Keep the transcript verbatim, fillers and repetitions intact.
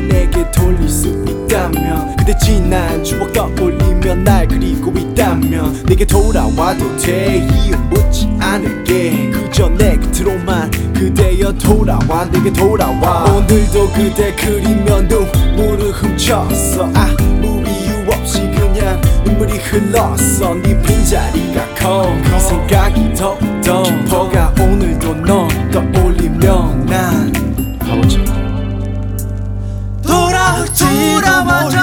내게 돌릴 수 있다면 그대 지난 추억 떠올리며 날 그리고 있다면 내게 돌아와도 돼. 이유 묻지 않을게. 그저 내 곁으로만 그대여 돌아와. 내게 돌아와. 오늘도 그대 그리며 눈물을 훔쳤어. 아무 이유 없이 그냥 눈물이 흘렀어. 네 빈자리가 커 그 생각이 더더 깊어가. 오늘도 너 떠올리며 난 바보처럼 돌아오지. 돌아와줘.